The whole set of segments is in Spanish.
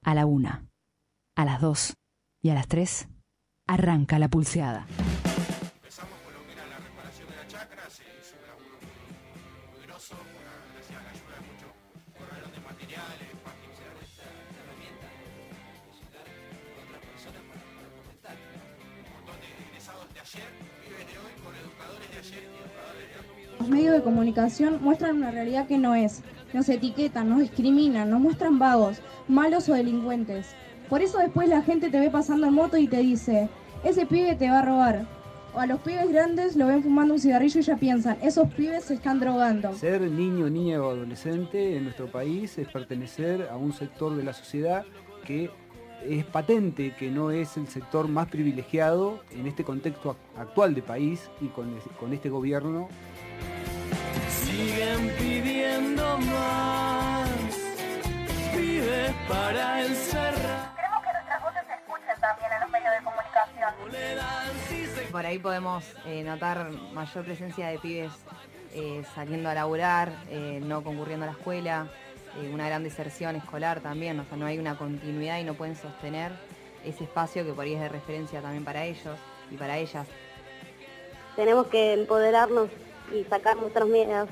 A la 1, a las 2 y a las 3 arranca la pulseada. Empezamos con lo que era la reparación de la chacra, se hizo un laburo muy grosso, gracias a la ayuda de muchos corredores de materiales, Joaquín se da esta herramienta de llegar a otras personas para comentar. Un montón de egresados de ayer viven de hoy con educadores de ayer y educadores de hoy. Los medios de comunicación muestran una realidad que no es. Nos etiquetan, nos discriminan, nos muestran vagos, malos o delincuentes. Por eso después la gente te ve pasando en moto y te dice, ese pibe te va a robar. O a los pibes grandes lo ven fumando un cigarrillo y ya piensan, esos pibes se están drogando. Ser niño, niña o adolescente en nuestro país es pertenecer a un sector de la sociedad que es patente que no es el sector más privilegiado en este contexto actual de país y con este gobierno. Siguen pidiendo más, pibes para encerrar. Queremos que nuestras voces se escuchen también en los medios de comunicación. Por ahí podemos notar mayor presencia de pibes saliendo a laburar, no concurriendo a la escuela, una gran deserción escolar también, o sea, no hay una continuidad y no pueden sostener ese espacio que por ahí es de referencia también para ellos y para ellas. Tenemos que empoderarnos y sacar nuestros miedos.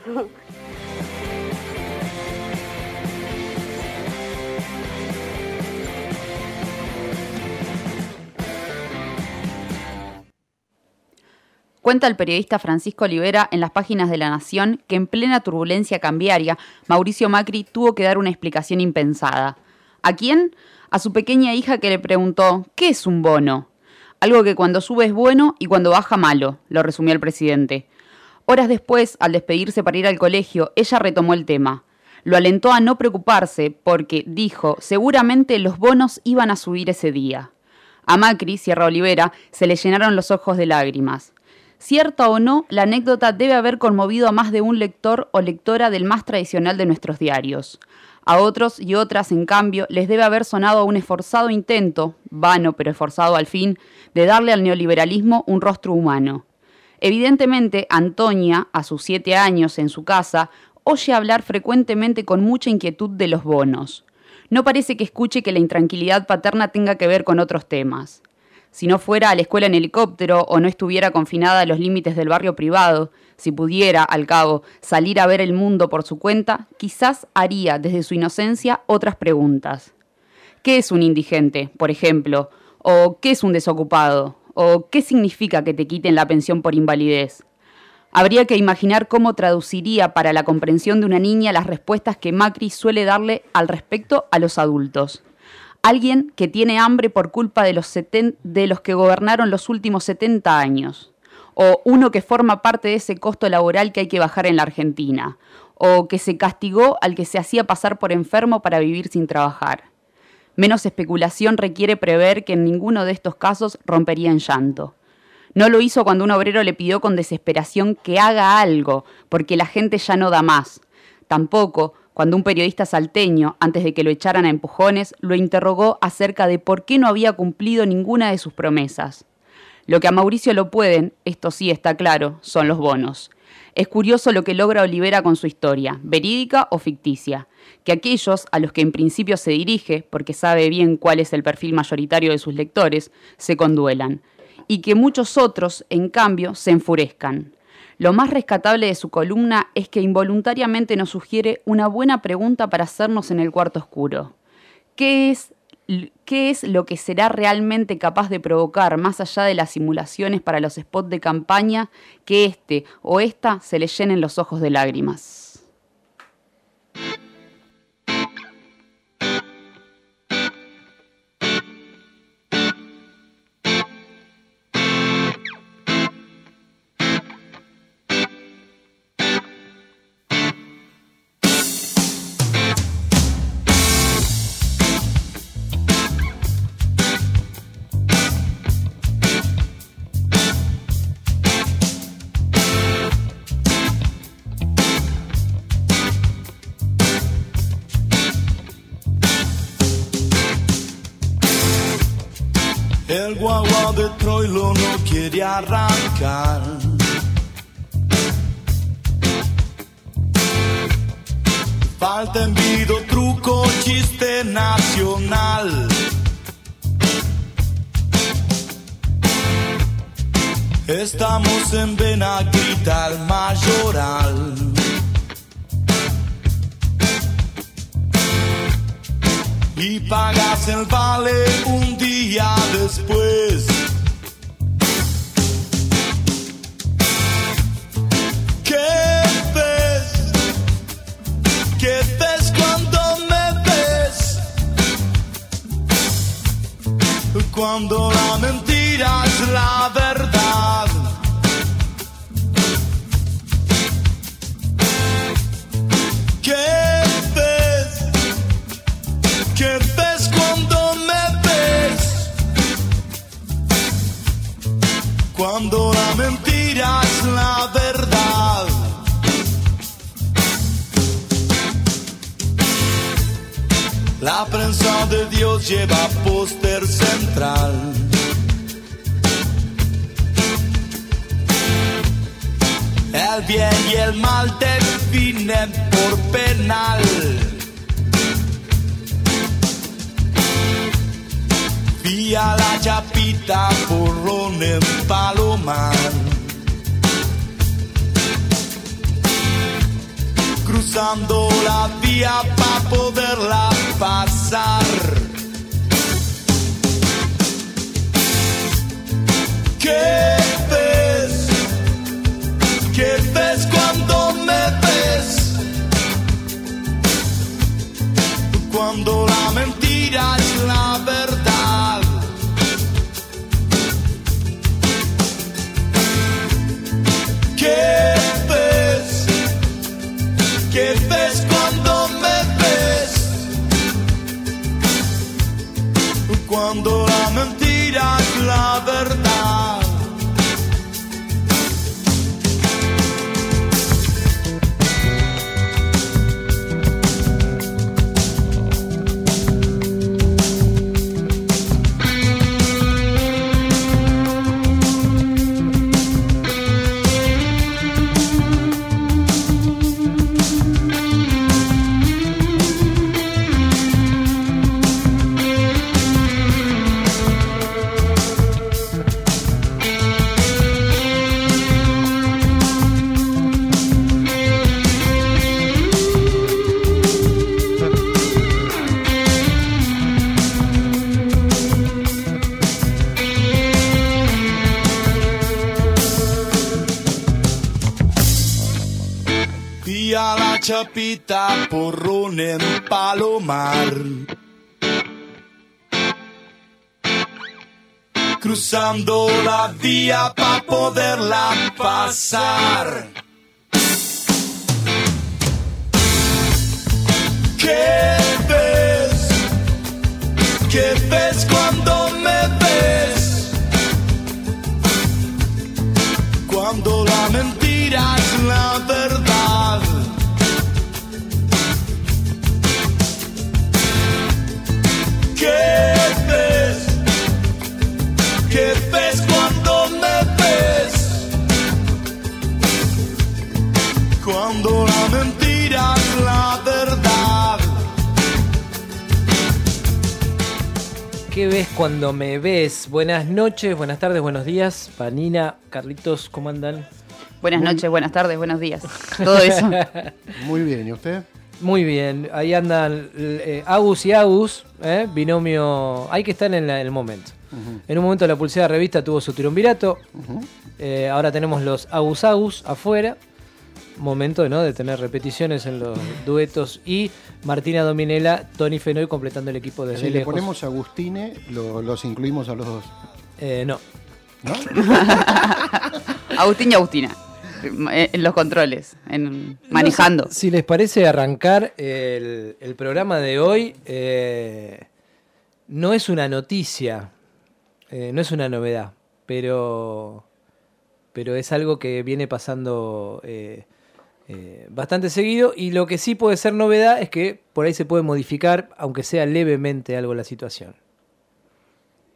Cuenta el periodista Francisco Olivera en las páginas de La Nación que en plena turbulencia cambiaria, Mauricio Macri tuvo que dar una explicación impensada. ¿A quién? A su pequeña hija que le preguntó, ¿qué es un bono? Algo que cuando sube es bueno y cuando baja malo, lo resumió el presidente. Horas después, al despedirse para ir al colegio, ella retomó el tema. Lo alentó a no preocuparse porque, dijo, seguramente los bonos iban a subir ese día. A Macri, cierra Olivera, se le llenaron los ojos de lágrimas. Cierta o no, la anécdota debe haber conmovido a más de un lector o lectora del más tradicional de nuestros diarios. A otros y otras, en cambio, les debe haber sonado un esforzado intento, vano pero esforzado al fin, de darle al neoliberalismo un rostro humano. Evidentemente, Antonia, a sus 7 años en su casa, oye hablar frecuentemente con mucha inquietud de los bonos. No parece que escuche que la intranquilidad paterna tenga que ver con otros temas. Si no fuera a la escuela en helicóptero o no estuviera confinada a los límites del barrio privado, si pudiera, al cabo, salir a ver el mundo por su cuenta, quizás haría desde su inocencia otras preguntas. ¿Qué es un indigente, por ejemplo? ¿O qué es un desocupado? ¿O qué significa que te quiten la pensión por invalidez? Habría que imaginar cómo traduciría para la comprensión de una niña las respuestas que Macri suele darle al respecto a los adultos. Alguien que tiene hambre por culpa de los que gobernaron los últimos 70 años. O uno que forma parte de ese costo laboral que hay que bajar en la Argentina. O que se castigó al que se hacía pasar por enfermo para vivir sin trabajar. Menos especulación requiere prever que en ninguno de estos casos rompería en llanto. No lo hizo cuando un obrero le pidió con desesperación que haga algo, porque la gente ya no da más. Tampoco cuando un periodista salteño, antes de que lo echaran a empujones, lo interrogó acerca de por qué no había cumplido ninguna de sus promesas. Lo que a Mauricio lo pueden, esto sí está claro, son los bonos. Es curioso lo que logra Olivera con su historia, verídica o ficticia, que aquellos a los que en principio se dirige, porque sabe bien cuál es el perfil mayoritario de sus lectores, se conduelan, y que muchos otros, en cambio, se enfurezcan. Lo más rescatable de su columna es que involuntariamente nos sugiere una buena pregunta para hacernos en el cuarto oscuro. ¿Qué es lo que será realmente capaz de provocar, más allá de las simulaciones para los spots de campaña, que este o esta se le llenen los ojos de lágrimas? El guagua de Troilo no quiere arrancar. Falta envido, truco, chiste nacional. Estamos en Benaguita, el Mayoral. Y pagas el vale un día después. ¿Qué ves? ¿Qué ves cuando me ves? Cuando la mentira es la verdad. ¿Qué ves? ¿Qué ves cuando me ves? Cuando la mentira es la verdad. La prensa de Dios lleva póster central. El bien y el mal definen por penal. Vía la Chapita, porrón en Palomar. Cruzando la vía para poderla pasar. ¿Qué ves? ¿Qué ves cuando me ves? Cuando la mentira es la verdad. ¿Qué ves? ¿Qué ves cuando me ves? Cuando la mentira es la verdad. Vía la Chapita, porrón en Palomar. Cruzando la vía para poderla pasar. ¿Qué ves? ¿Qué ves cuando me ves? Cuando la mentira es la verdad. ¿Qué ves? ¿Qué ves cuando me ves? Cuando la mentira es la verdad. ¿Qué ves cuando me ves? Buenas noches, buenas tardes, buenos días. Vanina, Carlitos, ¿cómo andan? Buenas noches, buenas tardes, buenos días. Todo eso. Muy bien, ¿y usted? Muy bien, ahí andan Agus y Agus, binomio. Hay que estar en el momento. Uh-huh. En un momento la Pulseada Revista tuvo su triunvirato. Uh-huh. Ahora tenemos los Agus Agus afuera. Momento, ¿no?, de tener repeticiones en los duetos. Y Martina Dominela, Tony Fenoy completando el equipo desde lejos. Si le ponemos Agustine, los incluimos a los dos. No. ¿No? Agustín y Agustina. En los controles, manejando. Si les parece arrancar el programa de hoy, no es una noticia, no es una novedad, pero es algo que viene pasando bastante seguido, y lo que sí puede ser novedad es que por ahí se puede modificar, aunque sea levemente, algo la situación.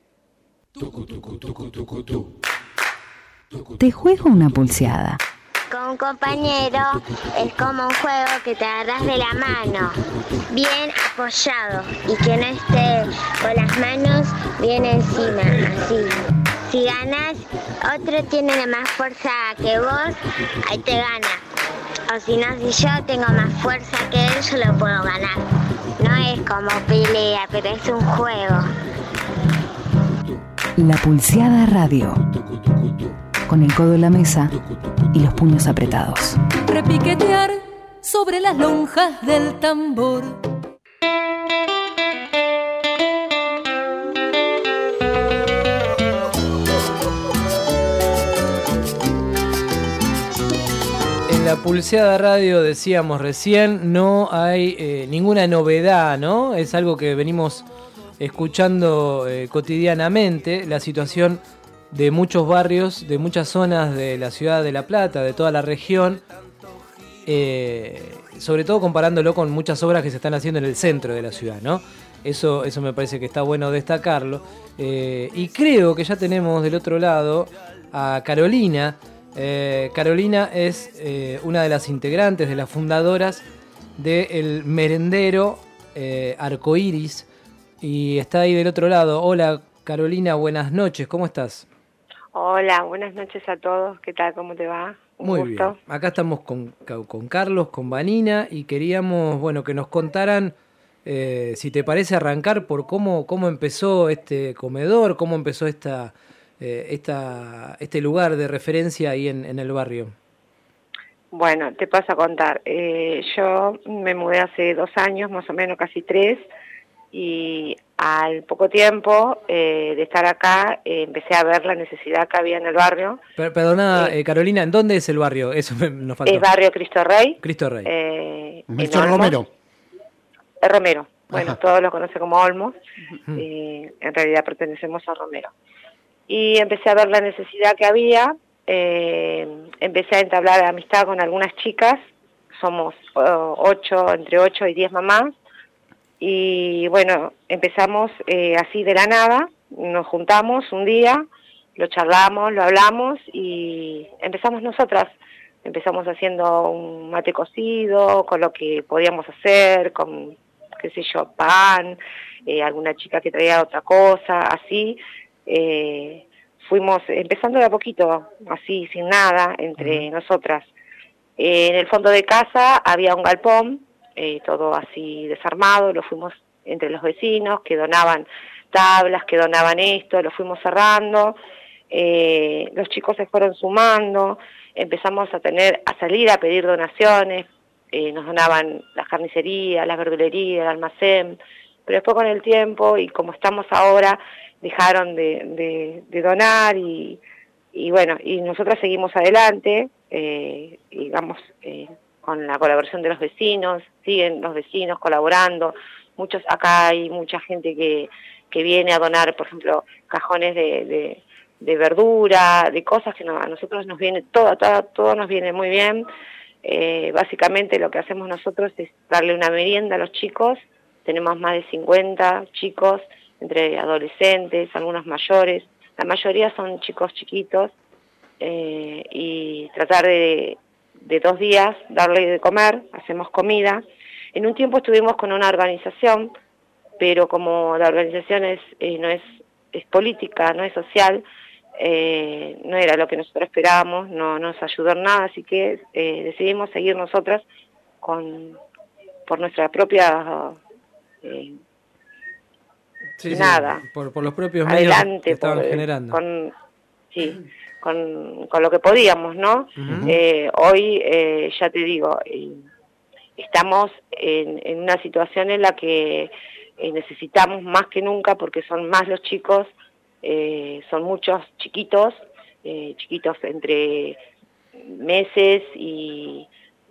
Te juego una pulseada. con un compañero es como un juego que te agarras de la mano, bien apoyado, y que no esté con las manos bien encima, así. Si ganas, otro tiene más fuerza que vos, ahí te gana. O si no, si yo tengo más fuerza que él, yo lo puedo ganar. No es como pelea, pero es un juego. La Pulseada Radio. Con el codo en la mesa y los puños apretados. Repiquetear sobre las lonjas del tambor. En la Pulseada Radio, decíamos recién, no hay ninguna novedad, ¿no? Es algo que venimos escuchando cotidianamente, la situación de muchos barrios, de muchas zonas de la ciudad de La Plata, de toda la región, sobre todo comparándolo con muchas obras que se están haciendo en el centro de la ciudad, ¿no? Eso me parece que está bueno destacarlo. Y creo que ya tenemos del otro lado a Carolina. Carolina es una de las integrantes, de las fundadoras del merendero Arcoiris, y está ahí del otro lado. Hola Carolina, buenas noches, ¿cómo estás? Hola, buenas noches a todos, ¿qué tal? ¿Cómo te va? Muy bien, acá estamos con Carlos, con Vanina, y queríamos, bueno, que nos contaran, si te parece, arrancar por cómo empezó este comedor, cómo empezó este lugar de referencia ahí en el barrio. Bueno, te paso a contar. Yo me mudé hace 2 años, más o menos, casi 3, y al poco tiempo de estar acá empecé a ver la necesidad que había en el barrio. Perdona, Carolina, ¿en dónde es el barrio? Eso nos faltó. Es barrio Cristo Rey. Cristo Rey. Melchor Romero. Romero. Bueno, Ajá. todos lo conocen como Olmos. En realidad pertenecemos a Romero. Y empecé a ver la necesidad que había. Empecé a entablar amistad con algunas chicas. Somos 8, entre 8 y 10 mamás. Y bueno, empezamos así de la nada, nos juntamos un día, lo charlamos, lo hablamos y empezamos nosotras. Empezamos haciendo un mate cocido, con lo que podíamos hacer, con, qué sé yo, pan, alguna chica que traía otra cosa, así. Fuimos empezando de a poquito, así, sin nada, entre nosotras. En el fondo de casa había un galpón, todo así desarmado, lo fuimos entre los vecinos que donaban tablas, que donaban esto, lo fuimos cerrando, los chicos se fueron sumando, empezamos a salir a pedir donaciones, nos donaban las carnicerías, las verdulerías, el almacén, pero después con el tiempo y como estamos ahora, dejaron de donar y bueno, y nosotras seguimos adelante, digamos, con la colaboración de los vecinos, siguen los vecinos colaborando, acá hay mucha gente que viene a donar, por ejemplo, cajones de verdura, de cosas que a nosotros nos viene, todo nos viene muy bien. Básicamente lo que hacemos nosotros es darle una merienda a los chicos, tenemos más de 50 chicos, entre adolescentes, algunos mayores, la mayoría son chicos chiquitos, y tratar de 2 días darle de comer, hacemos comida. En un tiempo estuvimos con una organización, pero como la organización no es política, no es social, no era lo que nosotros esperábamos, no nos ayudó en nada, así que decidimos seguir nosotras por nuestra propia nada. Por los propios medios adelante, que estaban generando. Con lo que podíamos, ¿no? Hoy, ya te digo, estamos en una situación en la que necesitamos más que nunca, porque son más los chicos, son muchos chiquitos entre meses y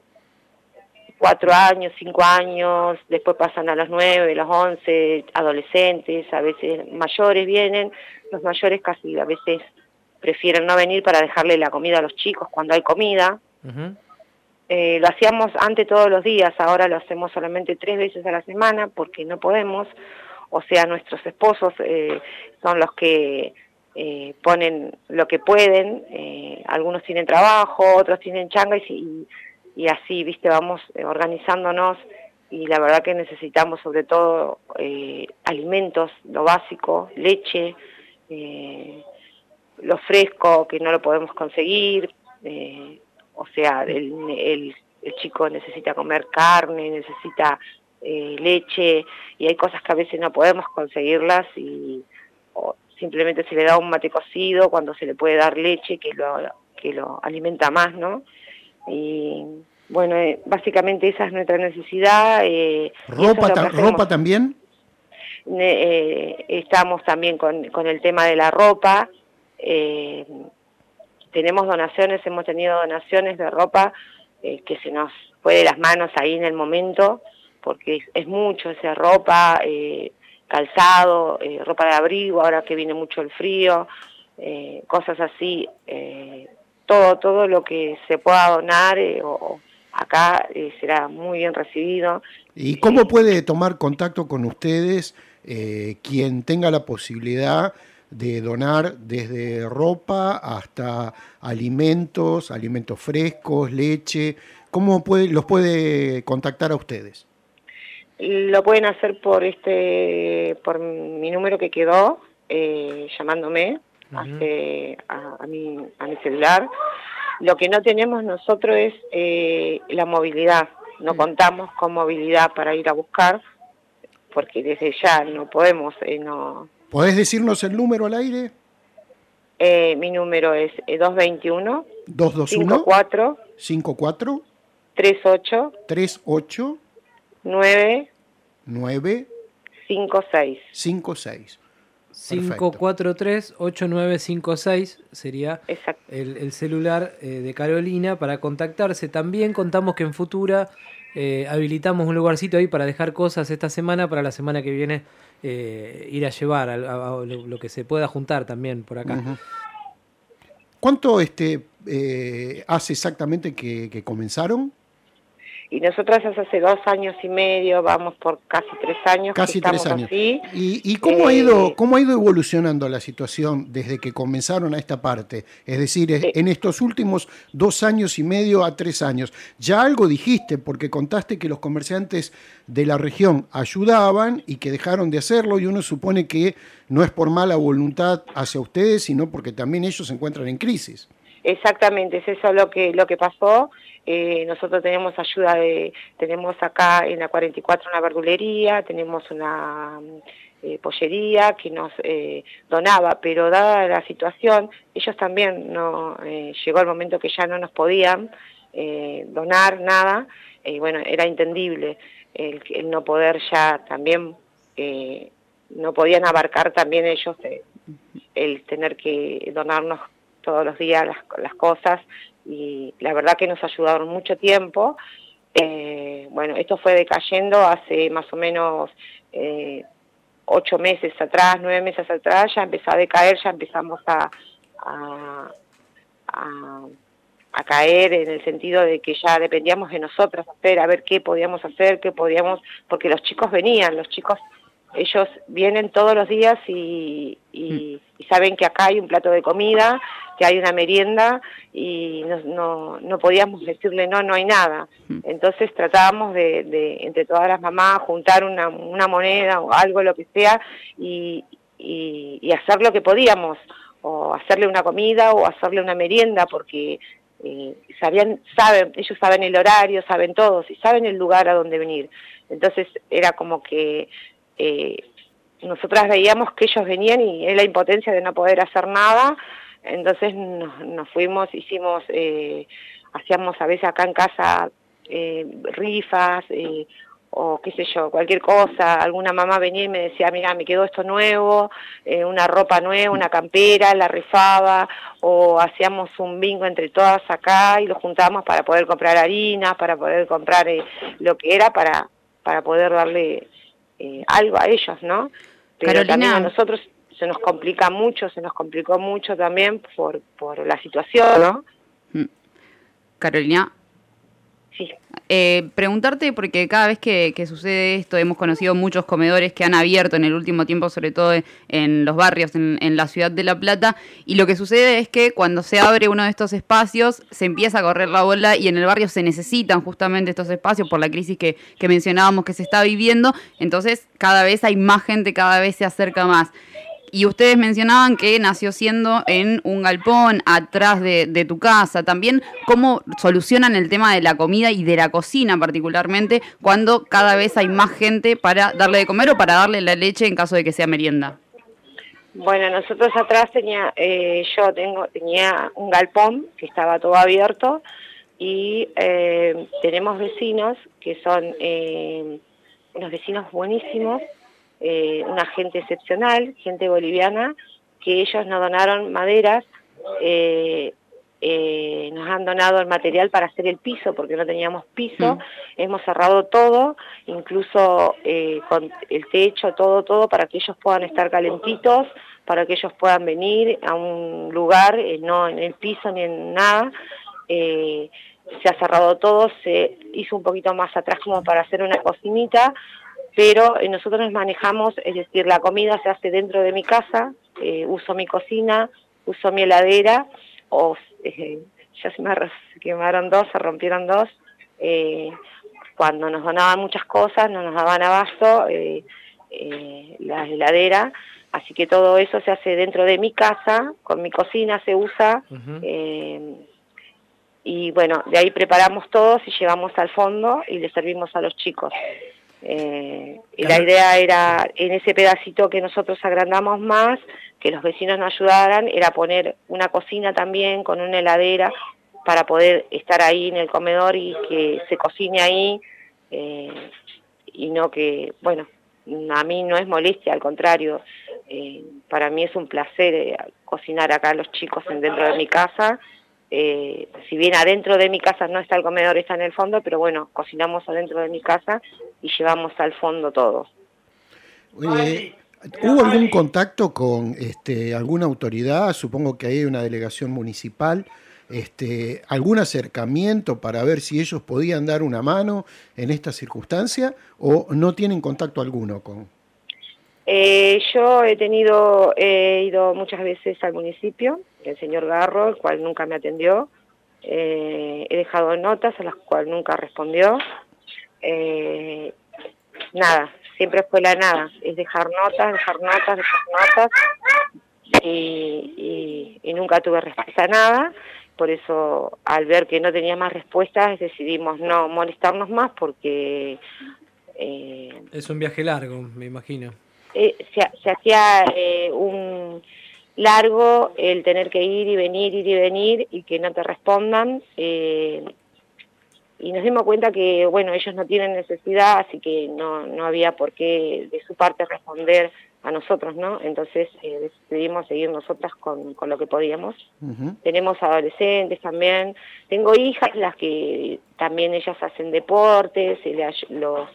4 años, 5 años, después pasan a los 9, los 11, adolescentes, a veces mayores vienen, los mayores casi a veces prefieren no venir para dejarle la comida a los chicos cuando hay comida. Lo hacíamos antes todos los días, ahora lo hacemos solamente 3 veces a la semana porque no podemos, o sea, nuestros esposos son los que ponen lo que pueden, algunos tienen trabajo, otros tienen changa y así, viste, vamos organizándonos y la verdad que necesitamos sobre todo alimentos, lo básico, leche, lo fresco que no lo podemos conseguir, o sea, el chico necesita comer carne, necesita leche y hay cosas que a veces no podemos conseguirlas o simplemente se le da un mate cocido cuando se le puede dar leche que lo alimenta más, ¿no? Y bueno, básicamente esa es nuestra necesidad. ¿Ropa también? Estamos también con el tema de la ropa. Tenemos donaciones, hemos tenido donaciones de ropa que se nos fue de las manos ahí en el momento, porque es mucho esa ropa, calzado, ropa de abrigo, ahora que viene mucho el frío, cosas así, todo lo que se pueda donar acá será muy bien recibido. ¿Y cómo puede tomar contacto con ustedes quien tenga la posibilidad de donar desde ropa hasta alimentos frescos, leche? ¿Cómo los puede contactar a ustedes? Lo pueden hacer por mi número que quedó, llamándome a mi celular. Lo que no tenemos nosotros es la movilidad. No contamos con movilidad para ir a buscar, porque desde ya no podemos. ¿Podés decirnos el número al aire? Mi número es 221 54 38 9 56. 543-8956 sería el celular de Carolina para contactarse. También contamos que en Futura habilitamos un lugarcito ahí para dejar cosas esta semana, para la semana que viene ir a llevar a lo que se pueda juntar también por acá. Uh-huh. ¿Cuánto hace exactamente que comenzaron? Y nosotras hace 2 años y medio, vamos por casi 3 años. Casi que 3 años. Así. ¿Y cómo ha ido evolucionando la situación desde que comenzaron a esta parte? Es decir, en estos últimos 2 años y medio a 3 años. Ya algo dijiste, porque contaste que los comerciantes de la región ayudaban y que dejaron de hacerlo, y uno supone que no es por mala voluntad hacia ustedes, sino porque también ellos se encuentran en crisis. Exactamente, es eso lo que pasó. Nosotros tenemos ayuda tenemos acá en la 44 una verdulería, tenemos una pollería que nos donaba, pero dada la situación, ellos también llegó el momento que ya no nos podían donar nada, bueno, era entendible el no poder ya también, no podían abarcar también ellos el tener que donarnos todos los días las cosas, y la verdad que nos ayudaron mucho tiempo. Bueno, esto fue decayendo hace más o menos 8 meses atrás, 9 meses atrás, ya empezó a decaer, ya empezamos a caer en el sentido de que ya dependíamos de nosotros hacer, a ver qué podíamos hacer, porque los chicos ellos vienen todos los días y saben que acá hay un plato de comida, que hay una merienda, y no podíamos decirle no hay nada. Entonces tratábamos de entre todas las mamás juntar una moneda o algo, lo que sea, y hacer lo que podíamos, o hacerle una comida o hacerle una merienda, porque ellos saben el horario, saben todos y saben el lugar a donde venir. Entonces era como que nosotras veíamos que ellos venían y era la impotencia de no poder hacer nada. Entonces nos fuimos, hacíamos a veces acá en casa rifas, o qué sé yo, cualquier cosa. Alguna mamá venía y me decía, mira, me quedó esto nuevo, una ropa nueva, una campera, la rifaba, o hacíamos un bingo entre todas acá y lo juntábamos para poder comprar harinas, para poder comprar lo que era para poder darle algo a ellos, ¿no? Pero Carolina, también a nosotros se nos complicó mucho también por la situación, ¿no? Carolina. Sí. Preguntarte, porque cada vez que sucede esto, hemos conocido muchos comedores que han abierto en el último tiempo, sobre todo en los barrios, en la ciudad de La Plata, y lo que sucede es que cuando se abre uno de estos espacios, se empieza a correr la bola y en el barrio se necesitan justamente estos espacios por la crisis que mencionábamos que se está viviendo, entonces cada vez hay más gente, cada vez se acerca más. Y ustedes mencionaban que nació siendo en un galpón atrás de tu casa. También, ¿cómo solucionan el tema de la comida y de la cocina particularmente cuando cada vez hay más gente para darle de comer o para darle la leche en caso de que sea merienda? Bueno, nosotros atrás tenía un galpón que estaba todo abierto y tenemos vecinos que son unos vecinos buenísimos, una gente excepcional, gente boliviana, que ellos nos donaron maderas, nos han donado el material para hacer el piso, porque no teníamos piso, hemos cerrado todo, incluso con el techo, todo, para que ellos puedan estar calentitos, para que ellos puedan venir a un lugar, no en el piso ni en nada. Se ha cerrado todo, se hizo un poquito más atrás como para hacer una cocinita, pero nosotros nos manejamos, es decir, la comida se hace dentro de mi casa, uso mi cocina, uso mi heladera, ya se quemaron dos, se rompieron dos, cuando nos donaban muchas cosas, no nos daban abasto, la heladera, así que todo eso se hace dentro de mi casa, con mi cocina se usa, y bueno, de ahí preparamos todos y llevamos al fondo y le servimos a los chicos. Y la idea era, en ese pedacito que nosotros agrandamos más, que los vecinos nos ayudaran, era poner una cocina también con una heladera para poder estar ahí en el comedor y que se cocine ahí, y no que, bueno, a mí no es molestia, al contrario, para mí es un placer cocinar acá a los chicos dentro de mi casa. Si bien adentro de mi casa no está el comedor, está en el fondo, pero bueno, cocinamos adentro de mi casa y llevamos al fondo todo. ¿Hubo algún contacto con alguna autoridad? Supongo que hay una delegación municipal, algún acercamiento para ver si ellos podían dar una mano en esta circunstancia, o no tienen contacto alguno con... Yo he ido muchas veces al municipio, el señor Garro, el cual nunca me atendió, he dejado notas a las cuales nunca respondió, nada, siempre fue la nada, es dejar notas, y nunca tuve respuesta a nada. Por eso, al ver que no tenía más respuestas, decidimos no molestarnos más porque... es un viaje largo, me imagino. Se hacía un largo el tener que ir y venir y que no te respondan, y nos dimos cuenta que, bueno, ellos no tienen necesidad, así que no había por qué de su parte responder a nosotros, ¿no? Entonces decidimos seguir nosotras con lo que podíamos. Tenemos adolescentes también, tengo hijas, las que también ellas hacen deportes, los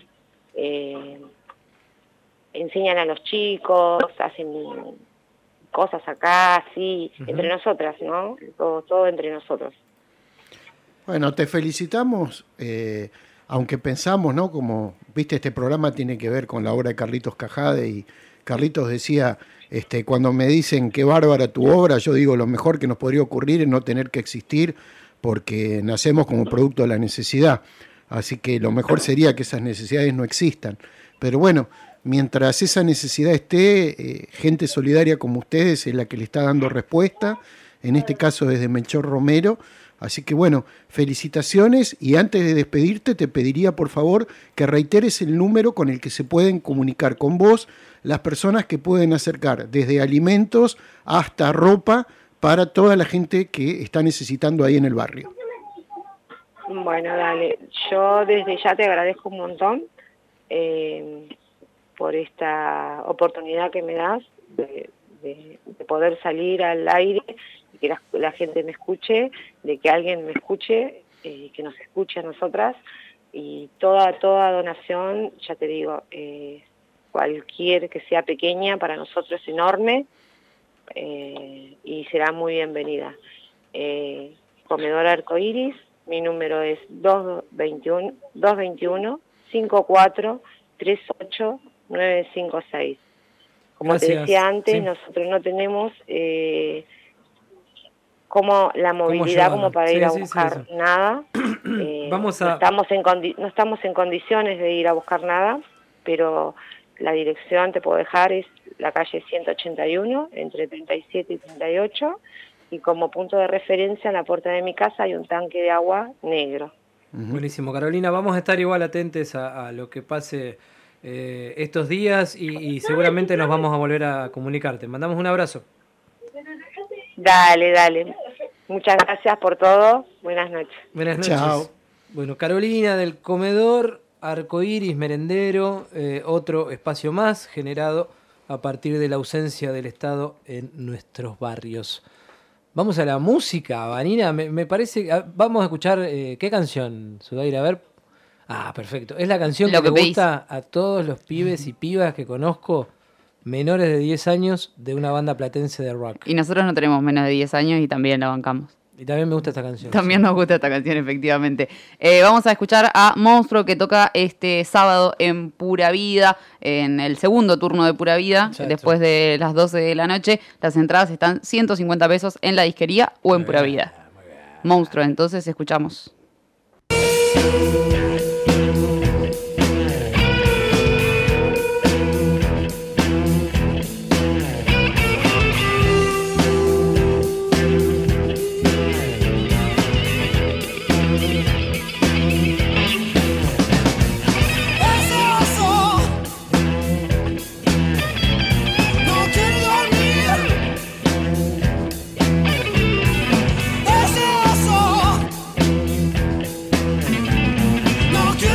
enseñan a los chicos, hacen cosas acá, sí, entre nosotras, ¿no? Todo entre nosotros. Bueno, te felicitamos, aunque pensamos, ¿no? Como, viste, este programa tiene que ver con la obra de Carlitos Cajade, y Carlitos decía, cuando me dicen qué bárbara tu obra, yo digo lo mejor que nos podría ocurrir es no tener que existir, porque nacemos como producto de la necesidad. Así que lo mejor sería que esas necesidades no existan. Pero bueno, mientras esa necesidad esté, gente solidaria como ustedes es la que le está dando respuesta, en este caso desde Melchor Romero. Así que bueno, felicitaciones, y antes de despedirte te pediría por favor que reiteres el número con el que se pueden comunicar con vos las personas que pueden acercar desde alimentos hasta ropa para toda la gente que está necesitando ahí en el barrio. Bueno, dale, yo desde ya te agradezco un montón por esta oportunidad que me das de poder salir al aire, y que la gente me escuche, de que alguien me escuche, que nos escuche a nosotras, y toda donación, ya te digo, cualquier que sea pequeña, para nosotros es enorme, y será muy bienvenida. Comedor Arcoiris, Mi número es 221-5438-956. Como Gracias. te decía antes, Sí. nosotros no tenemos como la movilidad llevarlo? como para Sí, ir a sí, sí, buscar sí. no estamos en condiciones de ir a buscar nada, pero la dirección te puedo dejar, es la calle 181, entre 37 y 38, y como punto de referencia en la puerta de mi casa hay un tanque de agua negro. Buenísimo, Carolina. Vamos a estar igual atentos a lo que pase estos días y seguramente nos vamos a volver a comunicar. Te mandamos un abrazo. Dale. Muchas gracias por todo. Buenas noches. Buenas noches. Chao. Bueno, Carolina del comedor Arcoíris Merendero, otro espacio más generado a partir de la ausencia del Estado en nuestros barrios. Vamos a la música, Vanina. Me parece. Vamos a escuchar. ¿Qué canción, Sudaira? A ver. Ah, perfecto. Es la canción Lo que que le pedís. gusta a todos los pibes y pibas que conozco, menores de 10 años, de una banda platense de rock. Y nosotros no tenemos menos de 10 años y también la bancamos. Y también me gusta esta canción. También nos gusta esta canción, efectivamente. Vamos a escuchar a Monstruo, que toca este sábado en Pura Vida, en el segundo turno de Pura Vida, Exacto. después de las 12 de la noche. Las entradas están 150 pesos en la disquería o en Pura Vida. Monstruo, entonces escuchamos. No quiero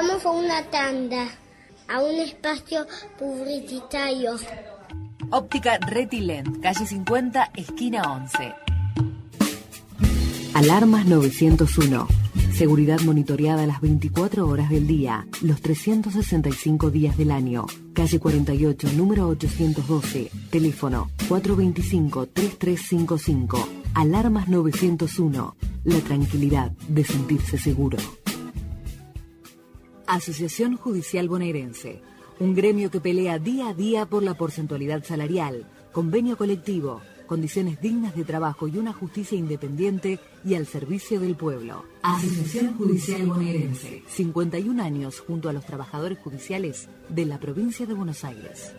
Vamos a una tanda, a un espacio publicitario. Óptica Retilent, calle 50, esquina 11. Alarmas 901. Seguridad monitoreada las 24 horas del día, los 365 días del año. Calle 48, número 812. Teléfono 425-3355. Alarmas 901. La tranquilidad de sentirse seguro. Asociación Judicial Bonaerense. Un gremio que pelea día a día por la porcentualidad salarial, convenio colectivo, condiciones dignas de trabajo y una justicia independiente y al servicio del pueblo. Asociación Judicial Bonaerense. 51 años junto a los trabajadores judiciales de la provincia de Buenos Aires.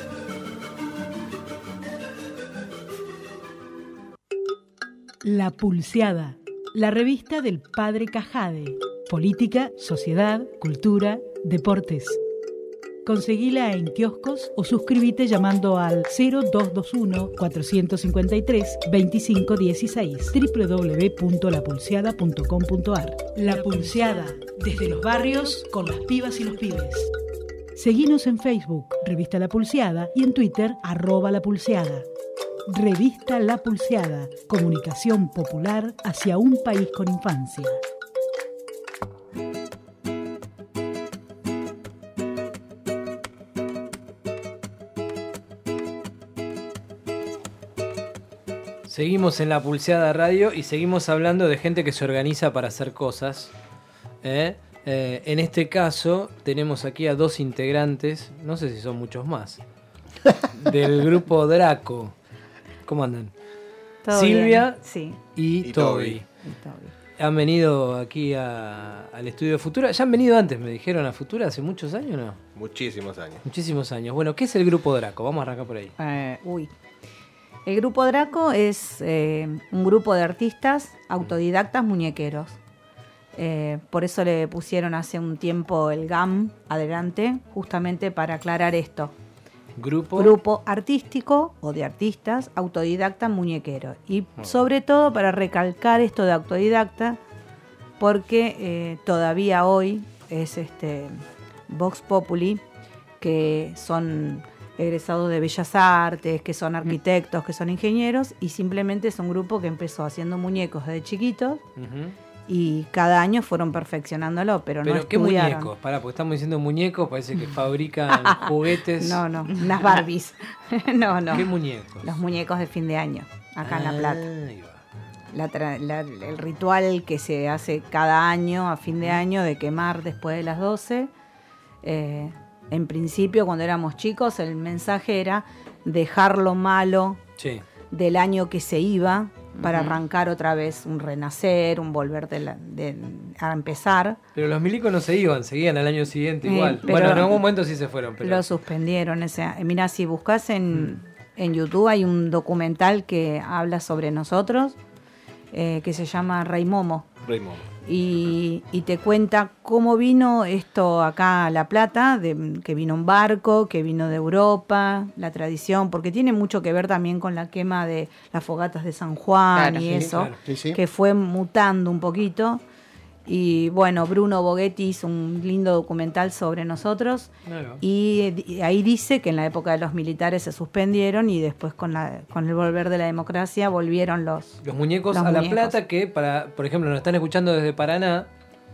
La Pulseada, la revista del Padre Cajade. Política, sociedad, cultura, deportes. Conseguila en kioscos o suscríbete llamando al 0221-453-2516 www.lapulseada.com.ar. La Pulseada, desde los barrios con las pibas y los pibes. Seguinos en Facebook, Revista La Pulseada, y en Twitter, @lapulseada. Revista La Pulseada, comunicación popular hacia un país con infancia. Seguimos en La Pulseada Radio y seguimos hablando de gente que se organiza para hacer cosas. En este caso tenemos aquí a 2 integrantes, no sé si son muchos más, del grupo Draco. ¿Cómo andan? Todo Silvia bien, sí. y Toby. Han venido aquí al estudio de Futura. Ya han venido antes, me dijeron, a Futura hace muchos años, ¿no? Muchísimos años. Muchísimos años. Bueno, ¿qué es el grupo Draco? Vamos a arrancar por ahí. El grupo Draco es un grupo de artistas autodidactas muñequeros. Por eso le pusieron hace un tiempo el GAM adelante, justamente para aclarar esto. Grupo artístico o de artistas autodidacta muñequero. Y sobre todo para recalcar esto de autodidacta, porque todavía hoy es Vox Populi, que son egresados de Bellas Artes, que son arquitectos, que son ingenieros, y simplemente es un grupo que empezó haciendo muñecos desde chiquitos. Y cada año fueron perfeccionándolo, pero no ¿qué estudiaron. muñecos? Porque estamos diciendo muñecos, parece que fabrican juguetes. No, unas Barbies. No. ¿Qué muñecos? Los muñecos de fin de año, acá en La Plata. El ritual que se hace cada año, a fin de año, de quemar después de las 12. En principio, cuando éramos chicos, el mensaje era dejar lo malo del año que se iba, para arrancar otra vez un renacer, un volver a empezar. Pero los milicos no se iban, seguían al año siguiente igual. Bueno, en algún momento sí se fueron. Pero... Lo suspendieron. Mira, si buscas en YouTube hay un documental que habla sobre nosotros, que se llama Rey Momo. Y te cuenta cómo vino esto acá a La Plata, que vino un barco, que vino de Europa, la tradición, porque tiene mucho que ver también con la quema de las fogatas de San Juan que fue mutando un poquito. Y bueno, Bruno Boghetti hizo un lindo documental sobre nosotros, y ahí dice que en la época de los militares se suspendieron y después con el volver de la democracia volvieron los muñecos a La Plata, que por ejemplo nos están escuchando desde Paraná,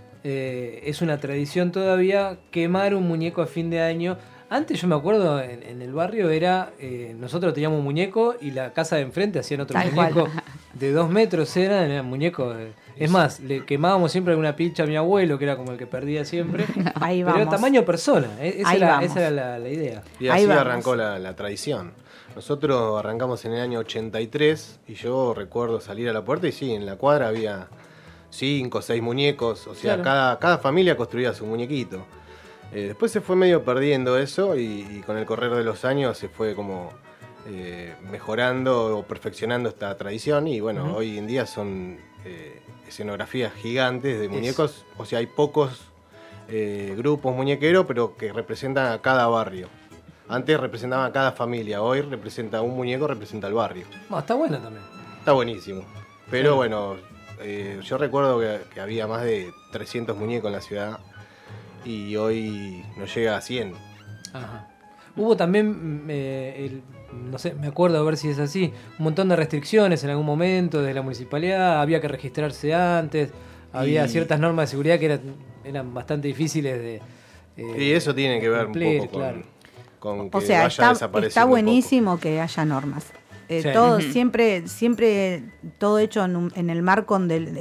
es una tradición todavía quemar un muñeco a fin de año. Antes yo me acuerdo en el barrio era nosotros teníamos un muñeco y la casa de enfrente hacían otro muñeco de 2 metros, eran muñecos. Es más, le quemábamos siempre alguna pilcha a mi abuelo, que era como el que perdía siempre. Ahí pero vamos. Tamaño persona, esa era la idea. Y así arrancó la tradición. Nosotros arrancamos en el año 83 y yo recuerdo salir a la puerta y sí, en la cuadra había 5 o 6 muñecos, o sea, cada familia construía su muñequito. Después se fue medio perdiendo eso y con el correr de los años se fue como mejorando o perfeccionando esta tradición y bueno, hoy en día son escenografías gigantes de muñecos, o sea, hay pocos grupos muñequeros, pero que representan a cada barrio. Antes representaban a cada familia, hoy representa un muñeco, representa al barrio. Está bueno también. Está buenísimo. Pero bueno, yo recuerdo que había más de 300 muñecos en la ciudad y hoy no llega a 100. Ajá. Hubo también, no sé, me acuerdo a ver si es así, un montón de restricciones en algún momento desde la municipalidad, había que registrarse antes, había ciertas normas de seguridad que eran bastante difíciles de... y eso tiene que ver cumplir, un poco claro. con que O sea, vaya desapareciendo está un buenísimo que haya normas. Sí. Todo Ujú. siempre todo hecho en el marco del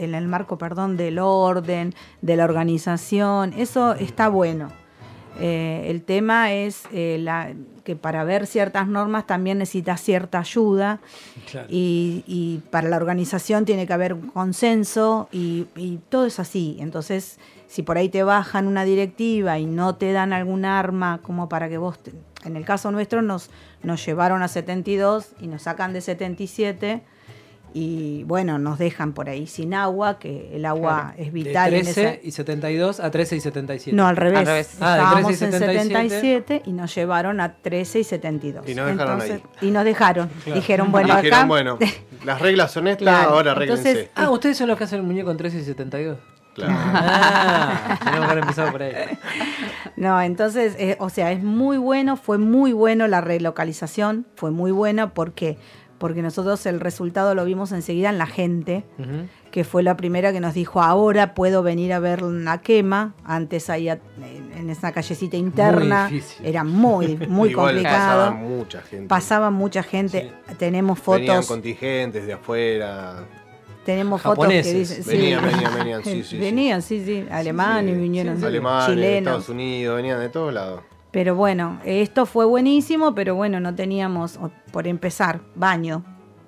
orden, de la organización, eso está bueno. El tema es que para ver ciertas normas también necesitas cierta ayuda. Claro. Y para la organización tiene que haber un consenso y todo es así. Entonces, si por ahí te bajan una directiva y no te dan algún arma como para que vos... En el caso nuestro nos llevaron a 72 y nos sacan de 77 y bueno, nos dejan por ahí sin agua, que el agua es vital. De 13 y 72 a 13 y 77. No, al revés. Estábamos de 13 y en 77 y nos llevaron a 13 y 72. Y nos dejaron ahí. Y nos dejaron. Claro. Dijeron, bueno, Dijeron, acá... bueno, las reglas son estas, Claro, ahora arréglense. entonces, ustedes son los que hacen el muñeco en 13 y 72. Claro. Tenemos que haber empezado por ahí. No, entonces, o sea, es muy bueno, fue muy bueno la relocalización, fue muy buena porque nosotros el resultado lo vimos enseguida en la gente, que fue la primera que nos dijo, ahora puedo venir a ver una quema, antes ahí en esa callecita interna, era muy Igual complicado. Pasaba mucha gente. Sí. Tenemos fotos. Venían contingentes de afuera. Tenemos fotos que dicen... Venían, sí. Venían, sí, alemanes, vinieron, alemanes, chilenos. Estados Unidos, venían de todos lados. Pero bueno, esto fue buenísimo, pero bueno, no teníamos, por empezar, baño.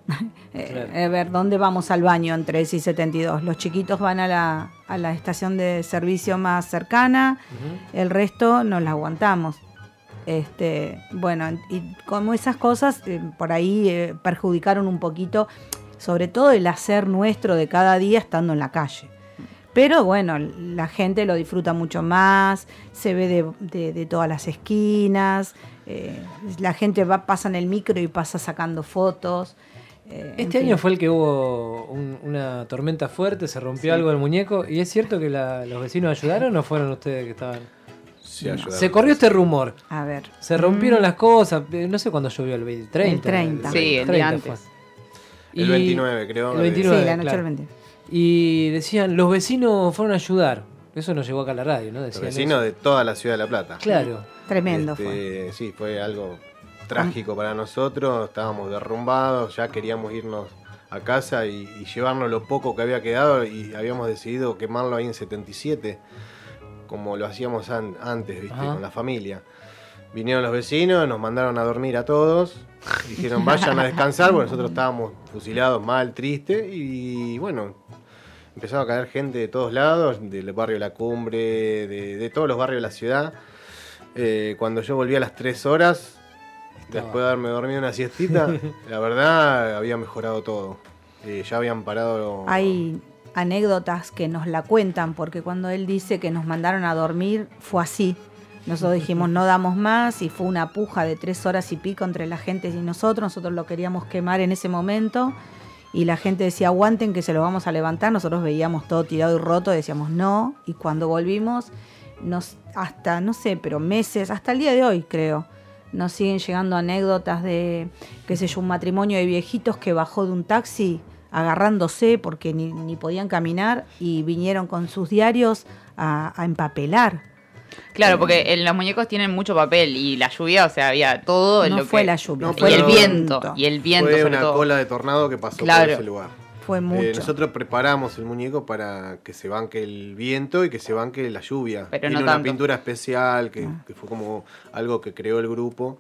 A ver, ¿dónde vamos al baño en 13 y 72? Los chiquitos van a la estación de servicio más cercana, el resto nos la aguantamos. Bueno, y como esas cosas por ahí perjudicaron un poquito, sobre todo el hacer nuestro de cada día estando en la calle. Pero bueno, la gente lo disfruta mucho más, se ve de todas las esquinas, la gente pasa en el micro y pasa sacando fotos. Este año fue el que hubo una tormenta fuerte, se rompió algo del muñeco, ¿y es cierto que los vecinos ayudaron o fueron ustedes que estaban...? Sí, ayudaron. Se corrió este rumor. A ver. Se rompieron las cosas, no sé cuándo llovió, el 30. El 30. Sí, el día antes. El 29, creo. El 29, sí, la noche claro. del 20. Y decían, los vecinos fueron a ayudar. Eso nos llegó acá a la radio, ¿no? Los vecinos de toda la ciudad de La Plata. Claro. Tremendo fue. Sí, fue algo trágico para nosotros. Estábamos derrumbados, ya queríamos irnos a casa y llevarnos lo poco que había quedado y habíamos decidido quemarlo ahí en 77, como lo hacíamos antes, ¿viste? Con la familia. Vinieron los vecinos, nos mandaron a dormir a todos, dijeron vayan a descansar, porque nosotros estábamos fusilados, mal, tristes, y bueno, empezaba a caer gente de todos lados, del barrio La Cumbre, de todos los barrios de la ciudad. Cuando yo volví a las 3 horas, después de haberme dormido una siestita, la verdad había mejorado todo. Ya habían parado... Hay anécdotas que nos la cuentan, porque cuando él dice que nos mandaron a dormir, fue así. Nosotros dijimos no damos más y fue una puja de 3 horas y pico entre la gente y nosotros lo queríamos quemar en ese momento y la gente decía aguanten que se lo vamos a levantar, nosotros veíamos todo tirado y roto y decíamos no, y cuando volvimos hasta no sé, pero meses, hasta el día de hoy creo, nos siguen llegando anécdotas de, qué sé yo, un matrimonio de viejitos que bajó de un taxi agarrándose porque ni podían caminar y vinieron con sus diarios a empapelar. Claro, porque los muñecos tienen mucho papel y la lluvia, o sea, había todo. No fue la lluvia, no, fue y el viento. Y el viento, fue sobre una todo. cola de tornado que pasó por ese lugar. Fue mucho. Nosotros preparamos el muñeco para que se banque el viento y que se banque la lluvia. Pero Tiene no una tanto. pintura especial que fue como algo que creó el grupo.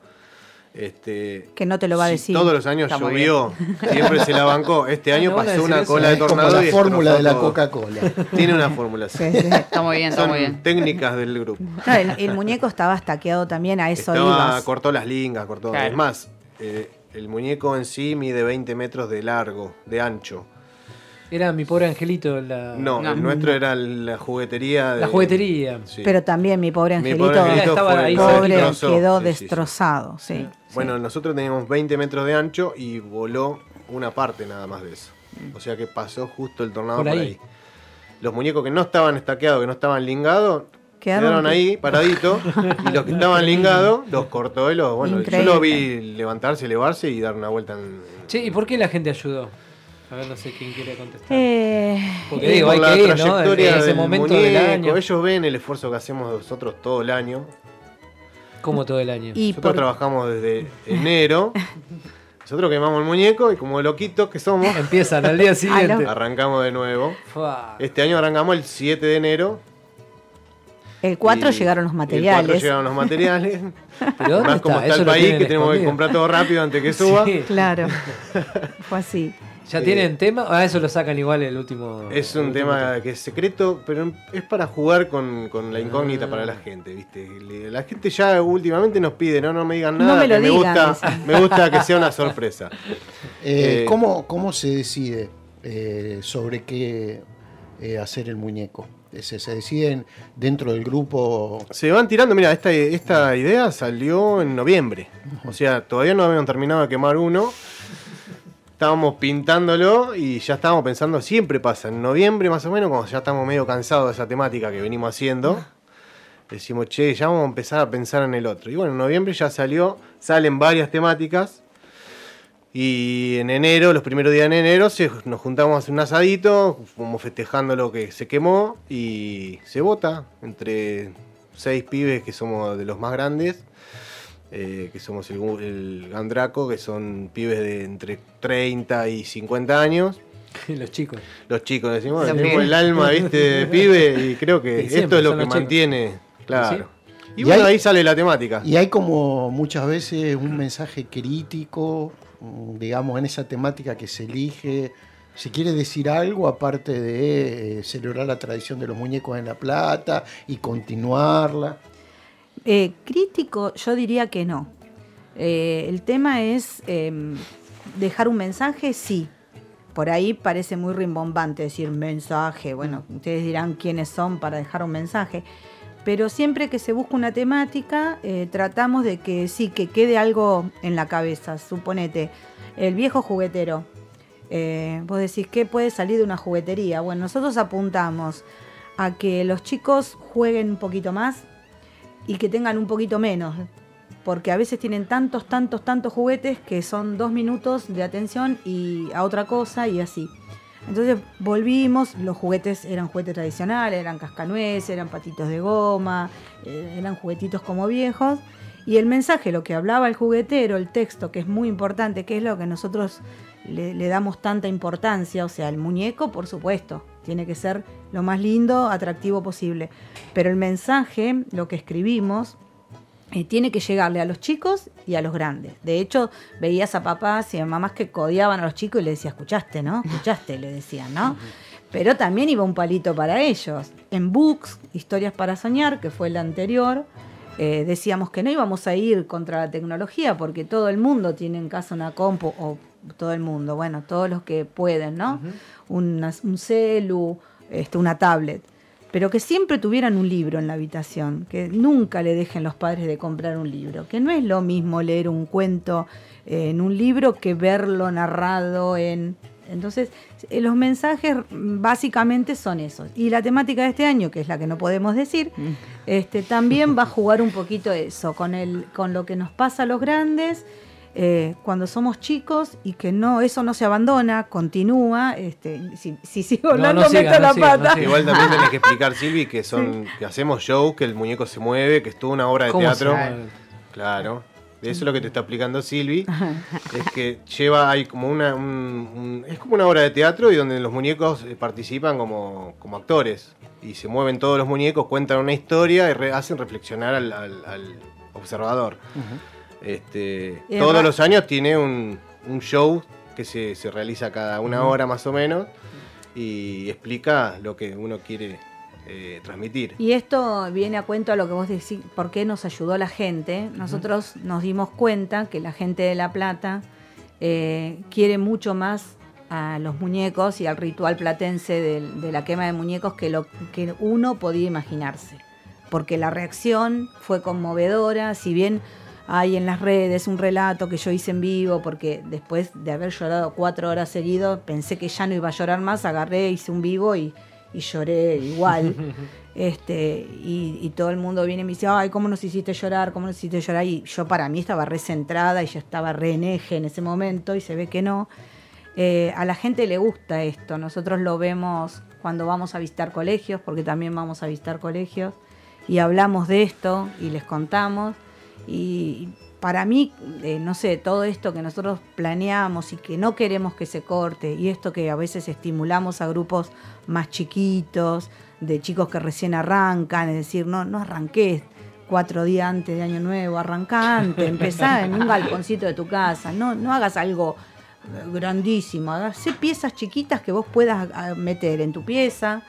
Que no te lo va a decir. Todos los años Está muy llovió, siempre se la bancó. Este año pasó una cola de Es como tornado. la y fórmula de la destrozó todo. Coca-Cola. Tiene una fórmula. Sí. Está muy bien, está Son muy bien. técnicas del grupo. No, el muñeco estaba estaqueado también, a eso ibas. Cortó las lingas, cortó. Claro. Es más, el muñeco en sí mide 20 metros de largo, de ancho. Era mi pobre angelito. No, el nuestro era la juguetería. La juguetería. Sí. Pero también mi pobre angelito, estaba ahí, quedó destrozado. Sí. Bueno, nosotros teníamos 20 metros de ancho y voló una parte nada más de eso. O sea que pasó justo el tornado por ahí. Los muñecos que no estaban estaqueados, que no estaban lingados, Quedaron ahí paraditos y los que estaban lingados los cortó y yo lo vi levantarse, elevarse y dar una vuelta en... Che, ¿y por qué la gente ayudó? A ver, no sé quién quiere contestar. Porque digo, hay que ir, ¿no? En ese momento del año. Ellos ven el esfuerzo que hacemos nosotros todo el año. ¿Cómo todo el año? Nosotros trabajamos desde enero. Nosotros quemamos el muñeco y como loquitos que somos... Empiezan al día siguiente. Arrancamos de nuevo. Este año arrancamos el 7 de enero. El 4 llegaron los materiales. El 4 llegaron los materiales. ¿Pero más como está el país, que tenemos que comprar todo rápido antes que suba. Sí. Claro. Fue así. ¿Ya tienen tema? Eso lo sacan igual el último... Es un tema que es secreto, pero es para jugar con la incógnita para la gente, ¿viste? La gente ya últimamente nos pide, no me digan nada, no me lo que digan, me gusta que sea una sorpresa. ¿Cómo se decide sobre qué hacer el muñeco? ¿Se deciden dentro del grupo? Se van tirando, mira, esta idea salió en noviembre, o sea, todavía no habíamos terminado de quemar uno. Estábamos pintándolo y ya estábamos pensando, siempre pasa, en noviembre más o menos, cuando ya estamos medio cansados de esa temática que venimos haciendo, decimos, che, ya vamos a empezar a pensar en el otro. Y bueno, en noviembre ya salen varias temáticas y en enero, los primeros días de enero, nos juntamos a hacer un asadito, como festejando lo que se quemó y se vota entre 6 pibes que somos de los más grandes. Que somos el Gandraco, que son pibes de entre 30 y 50 años. Los chicos. Los chicos, decimos, tenemos el alma, ¿viste? De pibe, y creo que esto es lo que mantiene. Claro. Y bueno, ahí sale la temática. Y hay como muchas veces un mensaje crítico, digamos, en esa temática que se elige. ¿Se quiere decir algo aparte de celebrar la tradición de los muñecos en La Plata y continuarla? Crítico, yo diría que no. El tema es dejar un mensaje, sí. Por ahí parece muy rimbombante decir mensaje. Bueno, ustedes dirán quiénes son para dejar un mensaje. Pero siempre que se busca una temática, tratamos de que sí, que quede algo en la cabeza. Suponete, el viejo juguetero. Vos decís, ¿qué puede salir de una juguetería? Bueno, nosotros apuntamos a que los chicos jueguen un poquito más y que tengan un poquito menos, porque a veces tienen tantos juguetes que son 2 minutos de atención y a otra cosa y así. Entonces volvimos, los juguetes eran juguetes tradicionales, eran cascanueces, eran patitos de goma, eran juguetitos como viejos, y el mensaje, lo que hablaba el juguetero, el texto, que es muy importante, que es lo que nosotros le damos tanta importancia, o sea, el muñeco, por supuesto, tiene que ser lo más lindo, atractivo posible. Pero el mensaje, lo que escribimos, tiene que llegarle a los chicos y a los grandes. De hecho, veías a papás y a mamás que codiaban a los chicos y le decías, escuchaste, ¿no? Escuchaste, le decían, ¿no? Pero también iba un palito para ellos. En Books, Historias para Soñar, que fue el anterior, decíamos que no íbamos a ir contra la tecnología porque todo el mundo tiene en casa una compu, o todo el mundo, bueno, todos los que pueden, ¿no? Un celu, una tablet, pero que siempre tuvieran un libro en la habitación, que nunca le dejen los padres de comprar un libro, que no es lo mismo leer un cuento en un libro que verlo narrado en... Entonces, los mensajes básicamente son esos. Y la temática de este año, que es la que no podemos decir, también va a jugar un poquito eso, con lo que nos pasa a los grandes, cuando somos chicos, y que eso no se abandona, continúa. Si sigo hablando, meto la pata. Igual también tenés que explicar, Silvi, que hacemos shows, que el muñeco se mueve, que es toda una obra de teatro. Claro. Eso es lo que te está explicando Silvi. Es que hay como es como una obra de teatro y donde los muñecos participan como actores. Y se mueven todos los muñecos, cuentan una historia y hacen reflexionar al observador. Todos los años tiene un show que se realiza cada una hora más o menos y explica lo que uno quiere transmitir. Y esto viene a cuento a lo que vos decís, por qué nos ayudó la gente. Nosotros nos dimos cuenta que la gente de La Plata quiere mucho más a los muñecos y al ritual platense de la quema de muñecos que lo que uno podía imaginarse. Porque la reacción fue conmovedora, si bien hay en las redes un relato que yo hice en vivo, porque después de haber llorado 4 horas seguidos, pensé que ya no iba a llorar más, agarré, hice un vivo y lloré igual. y todo el mundo viene y me dice, ay, ¿cómo nos hiciste llorar? ¿Cómo nos hiciste llorar? Y yo para mí estaba recentrada y yo estaba re en eje en ese momento y se ve que no. A la gente le gusta esto, nosotros lo vemos cuando vamos a visitar colegios, porque también vamos a visitar colegios, y hablamos de esto y les contamos. Y para mí, no sé, todo esto que nosotros planeamos y que no queremos que se corte, y esto que a veces estimulamos a grupos más chiquitos, de chicos que recién arrancan, es decir, no arranques 4 días antes de Año Nuevo, arrancá antes, empezá en un galponcito de tu casa, no hagas algo grandísimo, hacé piezas chiquitas que vos puedas meter en tu pieza,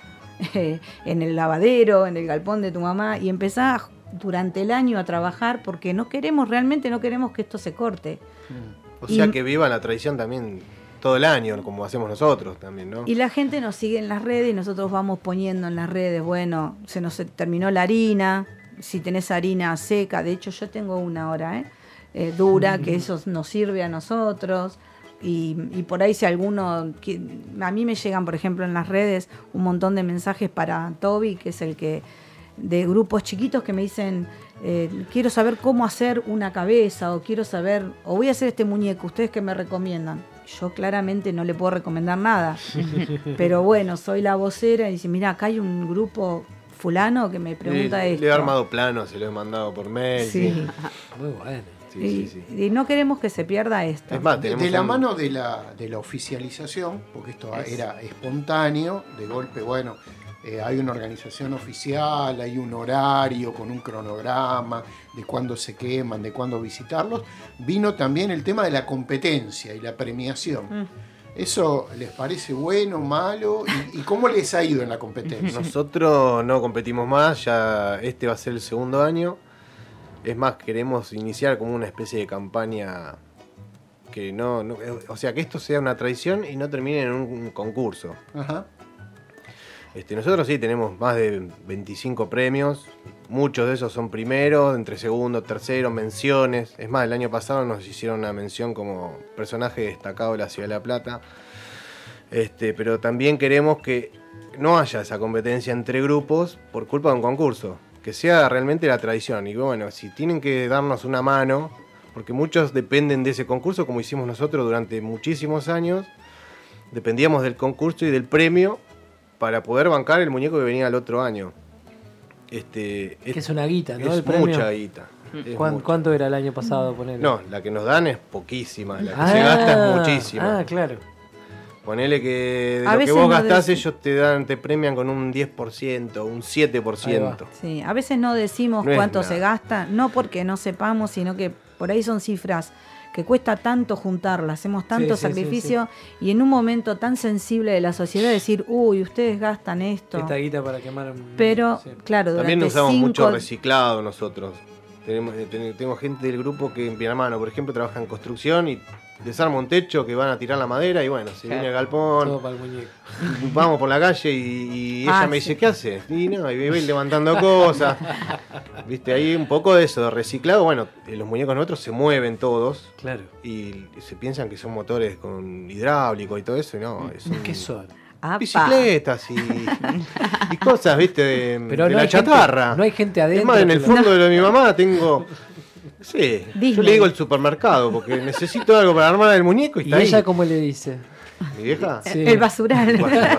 en el lavadero, en el galpón de tu mamá, y empezá durante el año a trabajar, porque realmente no queremos que esto se corte. O sea, que viva la tradición también todo el año, como hacemos nosotros también, ¿no? Y la gente nos sigue en las redes y nosotros vamos poniendo en las redes, bueno, se nos terminó la harina, si tenés harina seca, de hecho yo tengo una ahora, dura, que eso nos sirve a nosotros. Y por ahí si alguno, a mí me llegan por ejemplo en las redes un montón de mensajes para Toby, que es el que, de grupos chiquitos que me dicen, quiero saber cómo hacer una cabeza, o quiero saber, o voy a hacer este muñeco, ¿ustedes qué me recomiendan? Yo claramente no le puedo recomendar nada, pero bueno, soy la vocera y dice, mira, acá hay un grupo fulano que me pregunta esto. Le he armado planos, se lo he mandado por mail. Sí. Muy bueno. Sí. Y no queremos que se pierda esto. Es más, de la mano de la oficialización, porque esto era espontáneo, de golpe, bueno, hay una organización oficial, hay un horario con un cronograma de cuándo se queman, de cuándo visitarlos, vino también el tema de la competencia y la premiación. ¿Eso les parece bueno, malo? ¿Y cómo les ha ido en la competencia? Nosotros no competimos más, ya este va a ser el 2º año. Es más, queremos iniciar como una especie de campaña que o sea, que esto sea una tradición y no termine en un concurso. Ajá. Nosotros sí tenemos más de 25 premios, muchos de esos son primeros, entre segundo, tercero, menciones. Es más, el año pasado nos hicieron una mención como personaje destacado de la Ciudad de La Plata. Pero también queremos que no haya esa competencia entre grupos por culpa de un concurso. Que sea realmente la tradición. Y bueno, si tienen que darnos una mano, porque muchos dependen de ese concurso, como hicimos nosotros durante muchísimos años, dependíamos del concurso y del premio para poder bancar el muñeco que venía el otro año. Que es una guita, ¿no? Es mucha guita. ¿Cuánto era el año pasado? Ponele? No, la que nos dan es poquísima, la que se gasta es muchísima. Ah, claro. Ponele que de lo que vos gastás ellos te premian con un 10%, un 7%. Sí, a veces no decimos cuánto se gasta, no porque no sepamos, sino que por ahí son cifras que cuesta tanto juntarlas, hacemos tanto sacrificio y en un momento tan sensible de la sociedad decir, uy, ustedes gastan esto. Esta guita para quemar. Pero, claro, también usamos mucho reciclado nosotros. Tengo gente del grupo que en Pinamano, por ejemplo, trabaja en construcción y desarma un techo que van a tirar la madera y bueno, se viene el galpón. Todo para el muñeco. Vamos por la calle y ella me dice, ¿qué hace? Y no, y voy levantando cosas. Viste, hay un poco de eso, de reciclado. Bueno, los muñecos nuestros se mueven todos. Claro. Y se piensan que son motores con hidráulico y todo eso, y no. ¿Qué son? Bicicletas y cosas, viste, de la chatarra. No hay gente adentro. Es más, en el fondo de lo de mi mamá tengo... Sí, yo le digo el supermercado porque necesito algo para armar el muñeco y está ahí. ¿Y ella cómo le dice? ¿Mi vieja? Sí. El basural.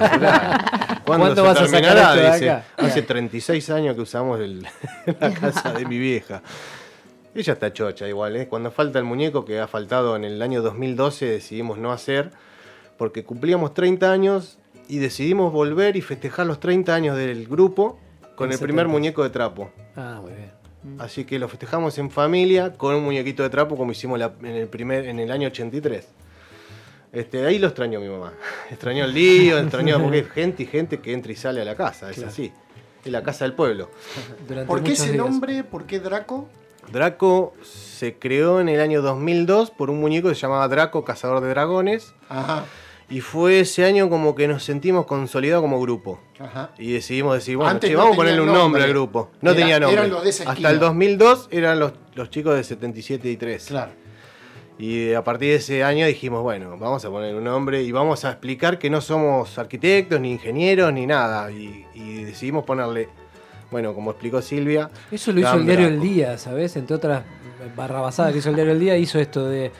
¿Cuándo vas a sacar esto de acá? Hace 36 años que usamos la casa de mi vieja. Ella está chocha igual, ¿eh? Cuando falta el muñeco, que ha faltado en el año 2012, decidimos no hacer, porque cumplíamos 30 años y decidimos volver y festejar los 30 años del grupo con el primer muñeco de trapo. Ah, muy bien. Así que lo festejamos en familia con un muñequito de trapo como hicimos en el año 83. Ahí lo extrañó mi mamá. Extrañó el lío, porque hay gente que entra y sale a la casa, es así. Es la casa del pueblo. ¿Por qué ese nombre? ¿Por qué Draco? Draco se creó en el año 2002 por un muñeco que se llamaba Draco, Cazador de Dragones. Ajá. Y fue ese año como que nos sentimos consolidados como grupo. Ajá. Y decidimos decir, bueno, vamos a ponerle un nombre al grupo. No tenía nombre. Eran los de esa esquina. Hasta el 2002 eran los chicos de 77 y 3. Claro. Y a partir de ese año dijimos, bueno, vamos a poner un nombre y vamos a explicar que no somos arquitectos, ni ingenieros, ni nada. Y decidimos ponerle bueno, como explicó Silvia. Eso lo hizo el diario El Día, ¿sabes? Entre otras barrabasadas que hizo el diario El Día, hizo esto de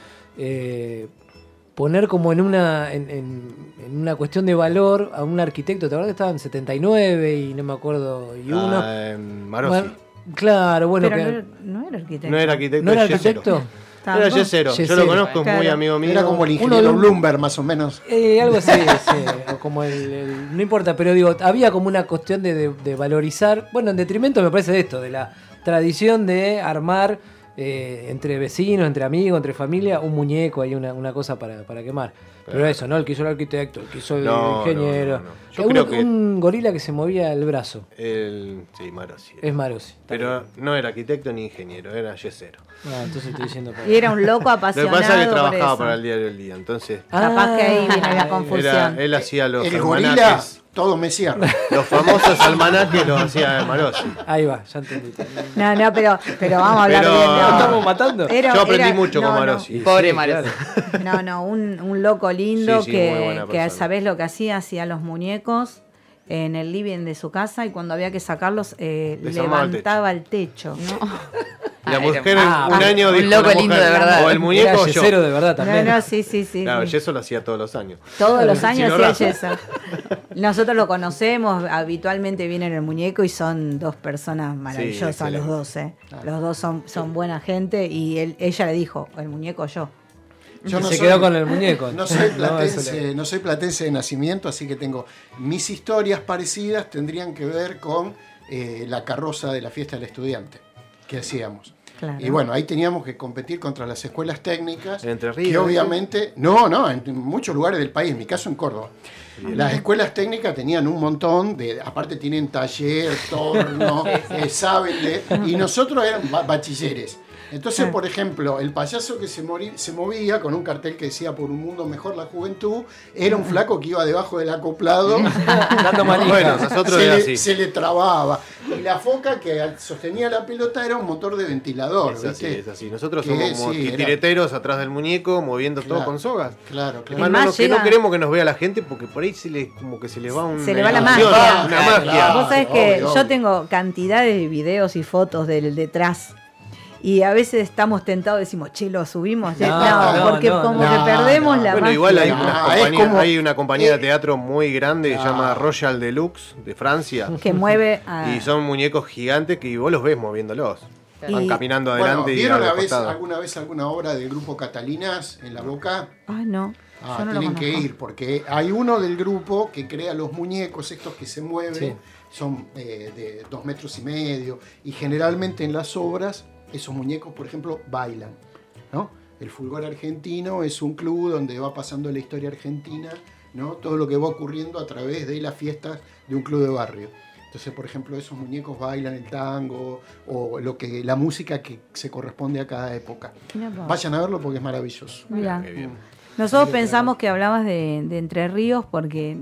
poner como en una cuestión de valor a un arquitecto. ¿Te acuerdas que estaban 79 y no me acuerdo? Y uno. Marosi. Claro, bueno. Pero no era arquitecto. No era arquitecto. ¿No era arquitecto? Era Yesero. Yo lo conozco, es muy amigo mío. Era como el ingeniero Bloomberg, más o menos. Algo así, sí. O como no importa, pero digo, había como una cuestión de valorizar. Bueno, en detrimento me parece de esto, de la tradición de armar entre vecinos, entre amigos, entre familia, un muñeco, hay una cosa para quemar. Pero eso, ¿no? El que hizo el arquitecto, el que hizo el ingeniero. Yo creo que un gorila que se movía el brazo. Sí, Marosi. Es Marosi. Pero no era arquitecto ni ingeniero, era yesero. Entonces estoy diciendo. Y era un loco apasionado. Lo que pasa es que por trabajaba eso. para el diario El Día, entonces. Capaz que ahí viene la confusión. Él hacía los el almanaques. gorila, todo me cierra. Los famosos almanaques los hacía Marosi. Ahí va, ya entendí. No, pero vamos a hablar bien. ¿Lo estamos matando? Yo aprendí mucho con Marosi. Pobre Marosi. No, un loco lindo Sí, muy buena que persona. ¿sabés lo que hacía? Hacía los muñecos en el living de su casa y cuando había que sacarlos Desarmaba levantaba el techo. La mujer un año un dijo loco la mujer, lindo de verdad. o el muñeco Era o yo. yesero de verdad también. No, sí. Claro, y eso lo hacía todos los años. Todos los años Chino hacía Raza. yeso. Nosotros lo conocemos, habitualmente vienen el muñeco y son dos personas maravillosas, excelente. los dos. Los dos son buena gente y ella le dijo, el muñeco yo. Yo Se quedó con el muñeco. No soy platense de nacimiento, así que tengo mis historias parecidas tendrían que ver con la carroza de la fiesta del estudiante que hacíamos. Claro. Y bueno, ahí teníamos que competir contra las escuelas técnicas. En Entre Ríos. Que obviamente, no, en muchos lugares del país, en mi caso en Córdoba. Las escuelas técnicas tenían un montón aparte tienen taller, torno, saben y nosotros eran bachilleres. Entonces, por ejemplo, el payaso que se movía con un cartel que decía por un mundo mejor la juventud, era un flaco que iba debajo del acoplado, dando manija. Bueno, nosotros era así. se le trababa. Y la foca que sostenía la pelota era un motor de ventilador. Es así, ¿viste? es así. Nosotros Que somos como titireteros atrás del muñeco, moviendo todo con sogas. Claro. Además, no queremos que nos vea la gente porque por ahí se le va una Se le va la emoción, magia. una magia. Vos sabés que obvio. yo tengo cantidades de videos y fotos del detrás. Y a veces estamos tentados, decimos, che, lo subimos. Porque que perdemos la Bueno, magia. igual hay una compañía de teatro muy grande que se llama Royal Deluxe de Francia. Que mueve Y son muñecos gigantes que vos los ves moviéndolos. Van caminando adelante y ¿vieron al costado. alguna vez alguna obra del grupo Catalinas en La Boca? Ay, no. Yo no lo Tienen que conozco. ir, porque hay uno del grupo que crea los muñecos, estos que se mueven, Sí. son de 2,5 metros, y generalmente en las obras, esos muñecos, por ejemplo, bailan, ¿no? El Fulgor Argentino es un club donde va pasando la historia argentina, ¿no? Todo lo que va ocurriendo a través de las fiestas de un club de barrio. Entonces, por ejemplo, esos muñecos bailan el tango o la música que se corresponde a cada época. Vayan a verlo porque es maravilloso. Mirá. Nosotros pensamos que hablabas de Entre Ríos porque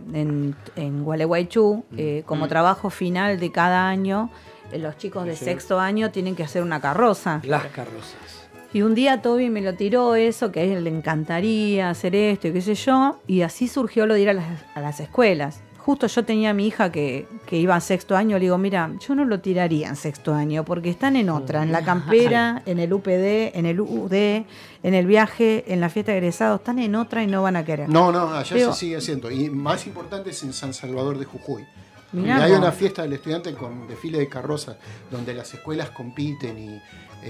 en Gualeguaychú, como trabajo final de cada año, los chicos de sexto año tienen que hacer una carroza. Las carrozas. Y un día Toby me lo tiró eso, que a él le encantaría hacer esto y qué sé yo, y así surgió lo de ir a las escuelas. Justo yo tenía a mi hija que iba a sexto año, le digo, mira, yo no lo tiraría en sexto año, porque están en otra, en la campera, en el UPD, en el UD, en el viaje, en la fiesta de egresados, están en otra y no van a querer. No, allá Digo, se sigue haciendo. Y más importante es en San Salvador de Jujuy. Mirá Y hay vos. una fiesta del estudiante con desfile de carrozas, donde las escuelas compiten y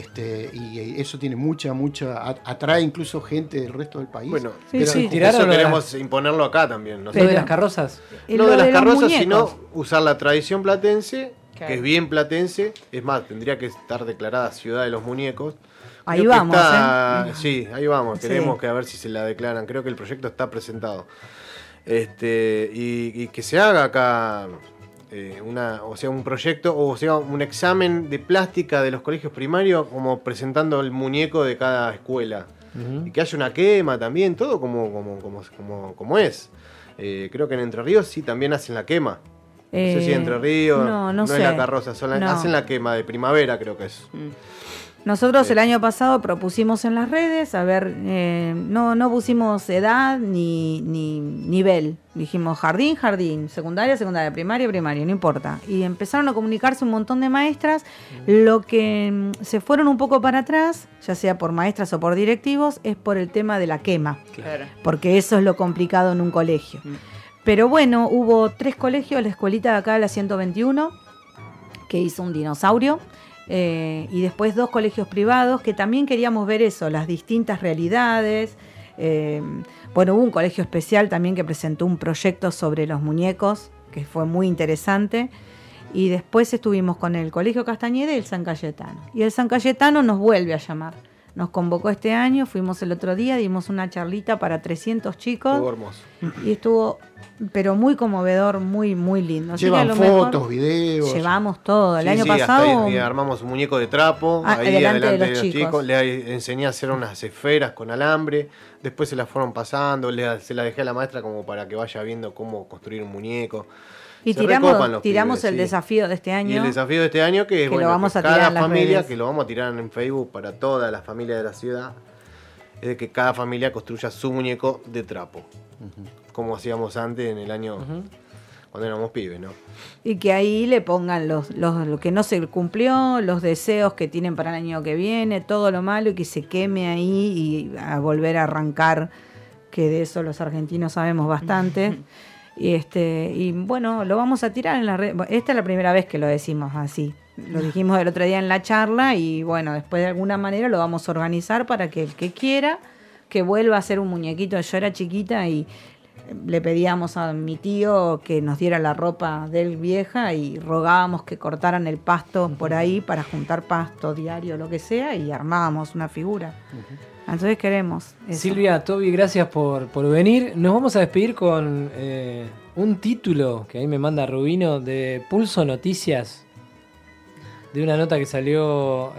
eso tiene mucha, atrae incluso gente del resto del país. Bueno, Sí, sí. eso queremos imponerlo acá también. ¿Lo de las carrozas? No de las los carrozas, muñecos. sino usar la tradición platense, Claro. que es bien platense. Es más, tendría que estar declarada Ciudad de los Muñecos. Ahí Creo que vamos, Sí, ahí vamos. Sí. Queremos que a ver si se la declaran. Creo que el proyecto está presentado. Y que se haga acá un proyecto, o sea, un examen de plástica de los colegios primarios, como presentando el muñeco de cada escuela. Y que haya una quema también, todo como es. Creo que en Entre Ríos sí también hacen la quema. No sé si Entre Ríos, no sé. es la carroza, hacen la quema de primavera, creo que es. Nosotros el año pasado propusimos en las redes, a ver, no pusimos edad ni nivel. Dijimos jardín, secundaria, primaria, no importa. Y empezaron a comunicarse un montón de maestras. Lo que se fueron un poco para atrás, ya sea por maestras o por directivos, es por el tema de la quema. Claro. Porque eso es lo complicado en un colegio. Pero bueno, hubo 3 colegios, la escuelita de acá, la 121, que hizo un dinosaurio. Y después 2 colegios privados que también queríamos ver eso, las distintas realidades. Bueno, hubo un colegio especial también que presentó un proyecto sobre los muñecos, que fue muy interesante. Y después estuvimos con el Colegio Castañeda y el San Cayetano. Y el San Cayetano nos vuelve a llamar. Nos convocó este año, fuimos el otro día, dimos una charlita para 300 chicos. Estuvo hermoso. Y estuvo, pero muy conmovedor, muy, muy lindo. Así Llevan que a lo fotos, mejor videos. Llevamos todo. El año hasta pasado ahí armamos un muñeco de trapo, ahí delante adelante de los chicos. Le enseñé a hacer unas esferas con alambre, después se las fueron pasando, se las dejé a la maestra como para que vaya viendo cómo construir un muñeco. Y Se tiramos pibes, el desafío de este año. Y el desafío de este año que es lo vamos a tirar cada en las familia, redes. que lo vamos a tirar en Facebook para todas las familias de la ciudad, es de que cada familia construya su muñeco de trapo, como hacíamos antes en el año cuando éramos pibes, ¿no? Y que ahí le pongan lo que no se cumplió, los deseos que tienen para el año que viene, todo lo malo, y que se queme ahí y a volver a arrancar, que de eso los argentinos sabemos bastante. Y bueno, lo vamos a tirar en la red. Esta es la primera vez que lo decimos así. Lo dijimos el otro día en la charla y bueno, después de alguna manera lo vamos a organizar para que el que quiera que vuelva a hacer un muñequito. Yo era chiquita y le pedíamos a mi tío que nos diera la ropa de él vieja y rogábamos que cortaran el pasto por ahí para juntar pasto diario, lo que sea, y armábamos una figura. Entonces queremos eso. Silvia, Toby, gracias por venir. Nos vamos a despedir con un título que ahí me manda Rubino de Pulso Noticias, de una nota que salió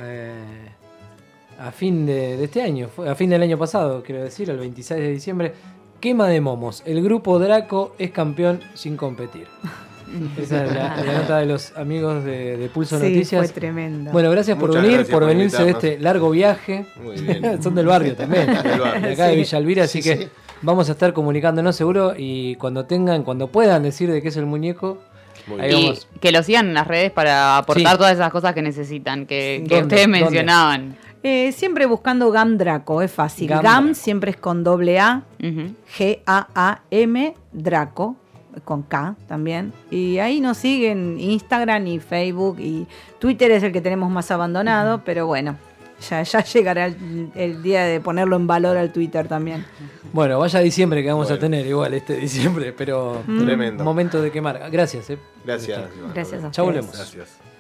a fin de este año, a fin del año pasado, quiero decir, el 26 de diciembre. Quema de momos. El grupo Draco es campeón sin competir. Esa es la nota de los amigos de Pulso Noticias. Fue tremendo. Bueno, gracias por Muchas venir, gracias por por venirse de invitarnos. este largo viaje. Muy bien. Son del barrio también. Del barrio. De acá de Villa Elvira, así que vamos a estar comunicándonos seguro y cuando puedan decir de qué es el muñeco. Ahí Y vamos. que lo sigan en las redes para aportar Sí. todas esas cosas que necesitan, que ¿Dónde? ustedes ¿Dónde? mencionaban. Siempre buscando GAM Draco, es fácil. GAM GAM Draco. siempre es con doble A, Ujú. G-A-A-M, Draco, con K también. Y ahí nos siguen Instagram y Facebook, y Twitter es el que tenemos más abandonado, pero bueno, ya llegará el día de ponerlo en valor al Twitter también. Bueno, vaya diciembre que vamos a tener igual este diciembre, pero Tremendo. momento de quemar. Gracias. Gracias. Gracias a Ya ustedes. volvemos. Gracias.